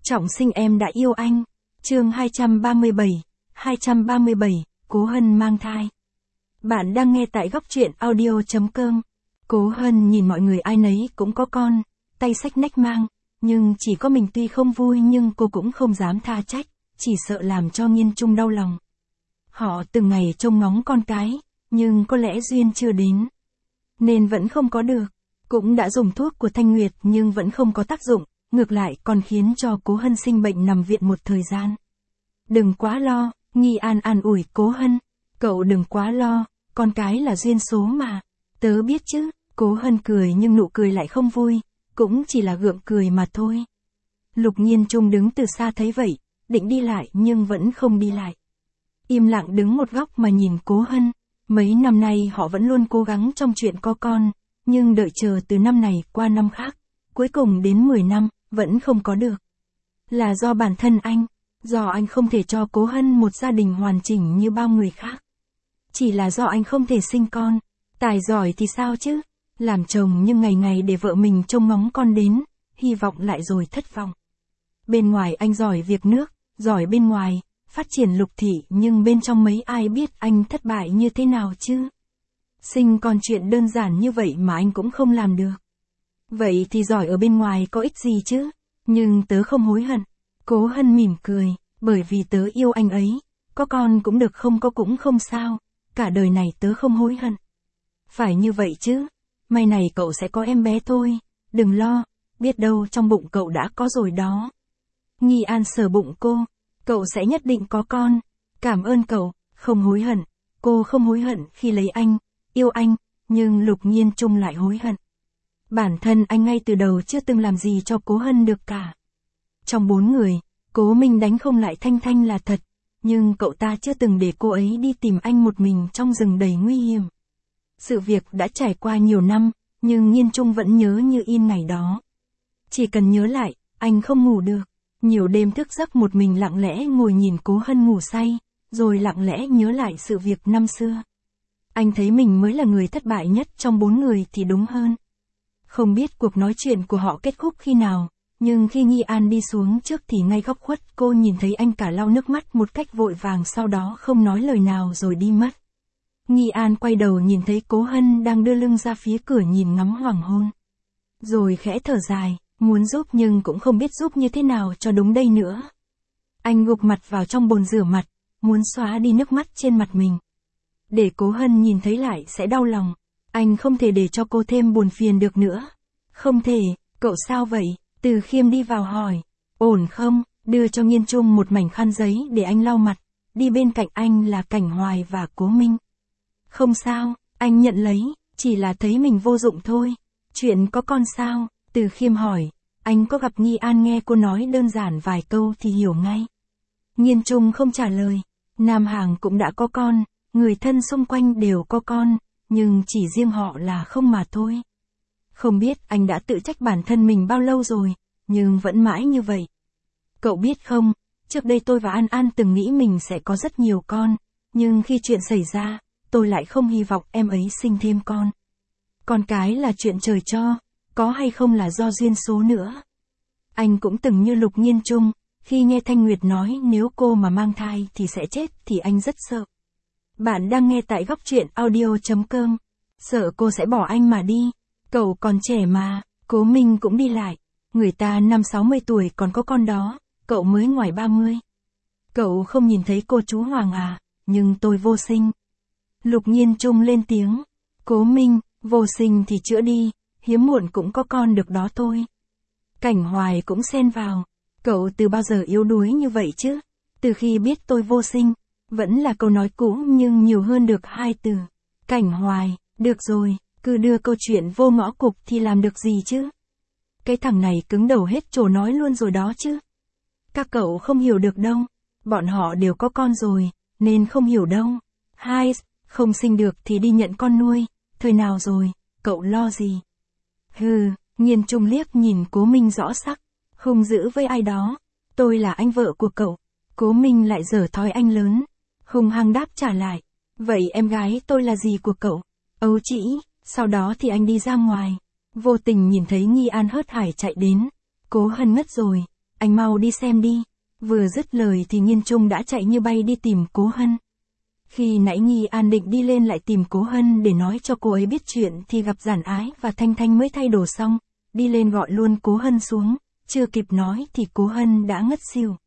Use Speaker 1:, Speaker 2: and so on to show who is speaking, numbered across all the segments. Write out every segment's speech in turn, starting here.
Speaker 1: Trọng sinh em đã yêu anh. Chương 237, Cố Hân mang thai. Bạn đang nghe tại góc truyện audio.com. Cố Hân nhìn mọi người ai nấy cũng có con, tay xách nách mang, nhưng chỉ có mình tuy không vui nhưng cô cũng không dám tha trách, chỉ sợ làm cho Nghiên Trung đau lòng. Họ từng ngày trông ngóng con cái, nhưng có lẽ duyên chưa đến, nên vẫn không có được. Cũng đã dùng thuốc của Thanh Nguyệt nhưng vẫn không có tác dụng, ngược lại còn khiến cho Cố Hân sinh bệnh nằm viện một thời gian. Đừng quá lo, Nghi An an ủi Cố Hân. Cậu đừng quá lo, con cái là duyên số mà. Tớ biết chứ. Cố Hân cười nhưng nụ cười lại không vui, cũng chỉ là gượng cười mà thôi. Lục Nghiên Trung đứng từ xa thấy vậy, định đi lại nhưng vẫn không đi lại. Im lặng đứng một góc mà nhìn Cố Hân. Mấy năm nay họ vẫn luôn cố gắng trong chuyện có con, nhưng đợi chờ từ năm này qua năm khác, cuối cùng đến 10 năm, vẫn không có được. Là do bản thân anh, do anh không thể cho Cố Hân một gia đình hoàn chỉnh như bao người khác. Chỉ là do anh không thể sinh con, tài giỏi thì sao chứ, làm chồng nhưng ngày ngày để vợ mình trông ngóng con đến, hy vọng lại rồi thất vọng. Bên ngoài anh giỏi việc nước, giỏi bên ngoài, phát triển Lục thị nhưng bên trong mấy ai biết anh thất bại như thế nào chứ. Sinh con chuyện đơn giản như vậy mà anh cũng không làm được. Vậy thì giỏi ở bên ngoài có ích gì chứ, nhưng tớ không hối hận. Cố Hân mỉm cười, bởi vì tớ yêu anh ấy, có con cũng được không có cũng không sao, cả đời này tớ không hối hận. Phải như vậy chứ, mai này cậu sẽ có em bé thôi, đừng lo, biết đâu trong bụng cậu đã có rồi đó. Nghi An sờ bụng cô, cậu sẽ nhất định có con, cảm ơn cậu, không hối hận. Cô không hối hận khi lấy anh, yêu anh, nhưng Lục Nghiên Trung lại hối hận. Bản thân anh ngay từ đầu chưa từng làm gì cho Cố Hân được cả. Trong 4 người, Cố Minh đánh không lại Thanh Thanh là thật, nhưng cậu ta chưa từng để cô ấy đi tìm anh một mình trong rừng đầy nguy hiểm. Sự việc đã trải qua nhiều năm, nhưng Nghiên Trung vẫn nhớ như in ngày đó. Chỉ cần nhớ lại, anh không ngủ được. Nhiều đêm thức giấc một mình lặng lẽ ngồi nhìn Cố Hân ngủ say, rồi lặng lẽ nhớ lại sự việc năm xưa. Anh thấy mình mới là người thất bại nhất trong 4 người thì đúng hơn. Không biết cuộc nói chuyện của họ kết thúc khi nào, nhưng khi Nghi An đi xuống trước thì ngay góc khuất cô nhìn thấy anh cả lau nước mắt một cách vội vàng, sau đó không nói lời nào rồi đi mất. Nghi An quay đầu nhìn thấy Cố Hân đang đưa lưng ra phía cửa nhìn ngắm hoàng hôn. Rồi khẽ thở dài, muốn giúp nhưng cũng không biết giúp như thế nào cho đúng đây nữa. Anh gục mặt vào trong bồn rửa mặt, muốn xóa đi nước mắt trên mặt mình. Để Cố Hân nhìn thấy lại sẽ đau lòng. Anh không thể để cho cô thêm buồn phiền được nữa. Không thể, cậu sao vậy? Từ Khiêm đi vào hỏi. Ổn không? Đưa cho Nghiên Trung một mảnh khăn giấy để anh lau mặt. Đi bên cạnh anh là Cảnh Hoài và Cố Minh. Không sao, anh nhận lấy, chỉ là thấy mình vô dụng thôi. Chuyện có con sao? Từ Khiêm hỏi. Anh có gặp Nghi An, nghe cô nói đơn giản vài câu thì hiểu ngay. Nghiên Trung không trả lời. Nam Hàng cũng đã có con, người thân xung quanh đều có con, nhưng chỉ riêng họ là không mà thôi. Không biết anh đã tự trách bản thân mình bao lâu rồi, nhưng vẫn mãi như vậy. Cậu biết không, trước đây tôi và An An từng nghĩ mình sẽ có rất nhiều con, nhưng khi chuyện xảy ra, tôi lại không hy vọng em ấy sinh thêm con. Con cái là chuyện trời cho, có hay không là do duyên số nữa. Anh cũng từng như Lục Nghiên Trung, khi nghe Thanh Nguyệt nói nếu cô mà mang thai thì sẽ chết thì anh rất sợ. Bạn đang nghe tại góc truyện audio.com. Sợ cô sẽ bỏ anh mà đi. Cậu còn trẻ mà. Cố Minh cũng đi lại. Người ta 50-60 tuổi còn có con đó, cậu mới ngoài 30. Cậu không nhìn thấy cô chú Hoàng à, nhưng tôi vô sinh. Lục Nghiên Trung lên tiếng. Cố Minh, vô sinh thì chữa đi, hiếm muộn cũng có con được đó thôi. Cảnh Hoài cũng xen vào. Cậu từ bao giờ yếu đuối như vậy chứ? Từ khi biết tôi vô sinh. Vẫn là câu nói cũ nhưng nhiều hơn được 2 từ. Cảnh Hoài, được rồi, cứ đưa câu chuyện vô ngõ cụt thì làm được gì chứ? Cái thằng này cứng đầu hết trồ nói luôn rồi đó chứ. Các cậu không hiểu được đâu. Bọn họ đều có con rồi, nên không hiểu đâu. Hai, không sinh được thì đi nhận con nuôi. Thời nào rồi, cậu lo gì? Hừ, Nghiên Trung liếc nhìn Cố Minh rõ sắc. Hung dữ với ai đó. Tôi là anh vợ của cậu. Cố Minh lại giở thói anh lớn. Hung hăng đáp trả lại. Vậy em gái tôi là gì của cậu? Ấu trĩ. Sau đó thì anh đi ra ngoài. Vô tình nhìn thấy Nghi An hớt hải chạy đến. Cố Hân ngất rồi. anh mau đi xem đi. Vừa dứt lời thì Nhiên Trung đã chạy như bay đi tìm Cố Hân. Khi nãy Nghi An định đi lên lại tìm Cố Hân để nói cho cô ấy biết chuyện thì gặp Giản Ái và Thanh Thanh mới thay đồ xong, đi lên gọi luôn Cố Hân xuống, chưa kịp nói thì Cố Hân đã ngất xỉu.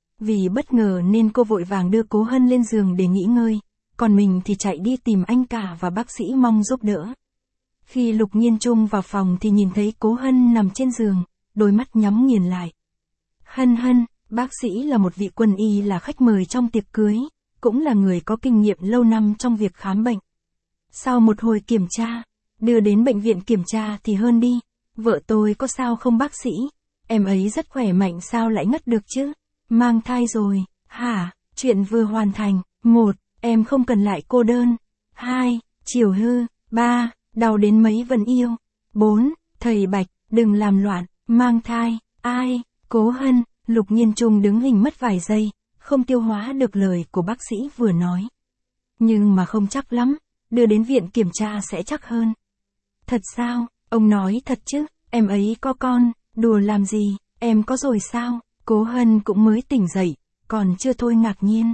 Speaker 1: Vì bất ngờ nên cô vội vàng đưa Cố Hân lên giường để nghỉ ngơi, còn mình thì chạy đi tìm anh cả và bác sĩ mong giúp đỡ. Khi Lục Nhiên Trung vào phòng thì nhìn thấy Cố Hân nằm trên giường, đôi mắt nhắm nghiền lại. Hân Hân, bác sĩ là một vị quân y là khách mời trong tiệc cưới, cũng là người có kinh nghiệm lâu năm trong việc khám bệnh. Sau một hồi kiểm tra, đưa đến bệnh viện kiểm tra thì hơn đi, vợ tôi có sao không bác sĩ? Em ấy rất khỏe mạnh sao lại ngất được chứ? Mang thai rồi, hả? Chuyện vừa hoàn thành. 1. Em không cần lại cô đơn. 2. Chiều hư. 3. Đau đến mấy vẫn yêu. 4. Thầy Bạch, đừng làm loạn, mang thai. Ai? Cố Hân. Lục Nhiên Trung đứng hình mất vài giây, không tiêu hóa được lời của bác sĩ vừa nói. Nhưng mà không chắc lắm, đưa đến viện kiểm tra sẽ chắc hơn. Thật sao? Ông nói thật chứ, em ấy có con, đùa làm gì, em có rồi sao? Cố Hân cũng mới tỉnh dậy, còn chưa thôi ngạc nhiên.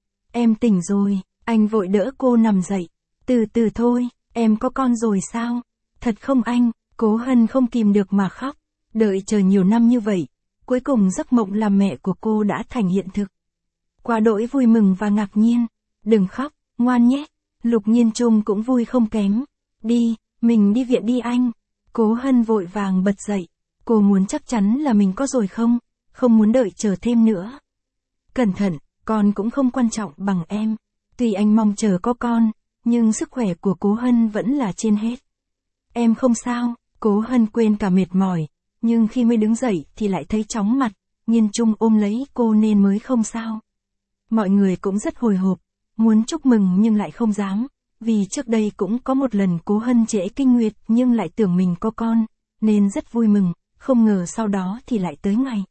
Speaker 1: Em tỉnh rồi, anh vội đỡ cô nằm dậy. Từ từ thôi, em có con rồi sao? Thật không anh? Cố Hân không kìm được mà khóc. Đợi chờ nhiều năm như vậy, cuối cùng giấc mộng làm mẹ của cô đã thành hiện thực. Quá đỗi vui mừng và ngạc nhiên. Đừng khóc, ngoan nhé. Lục Nhiên Trung cũng vui không kém. Đi, mình đi viện đi anh. Cố Hân vội vàng bật dậy. Cô muốn chắc chắn là mình có rồi không muốn đợi chờ thêm nữa. Cẩn thận, con cũng không quan trọng bằng em. Tuy anh mong chờ có con, nhưng sức khỏe của Cố Hân vẫn là trên hết. Em không sao, Cố Hân quên cả mệt mỏi, nhưng khi mới đứng dậy thì lại thấy chóng mặt, Nhiên Trung ôm lấy cô nên mới không sao. Mọi người cũng rất hồi hộp, muốn chúc mừng nhưng lại không dám, vì trước đây cũng có một lần Cố Hân trễ kinh nguyệt nhưng lại tưởng mình có con, nên rất vui mừng, không ngờ sau đó thì lại tới ngày.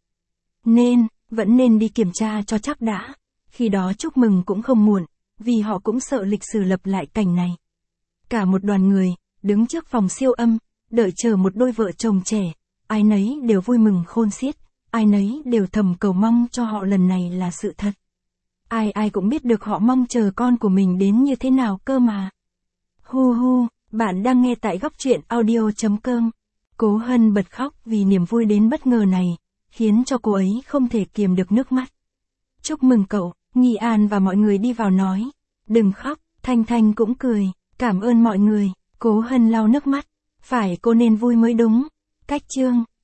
Speaker 1: Vẫn nên đi kiểm tra cho chắc đã, khi đó chúc mừng cũng không muộn, vì họ cũng sợ lịch sử lặp lại cảnh này. Cả một đoàn người, đứng trước phòng siêu âm, đợi chờ một đôi vợ chồng trẻ, ai nấy đều vui mừng khôn xiết, ai nấy đều thầm cầu mong cho họ lần này là sự thật. Ai cũng biết được họ mong chờ con của mình đến như thế nào cơ mà. Hu, bạn đang nghe tại góc truyện audio.com. Cố Hân bật khóc vì niềm vui đến bất ngờ này, khiến cho cô ấy không thể kiềm được nước mắt. Chúc mừng cậu, Nghi An và mọi người đi vào nói. Đừng khóc, Thanh Thanh cũng cười, cảm ơn mọi người. Cố Hân lau nước mắt, phải cô nên vui mới đúng. Cách chương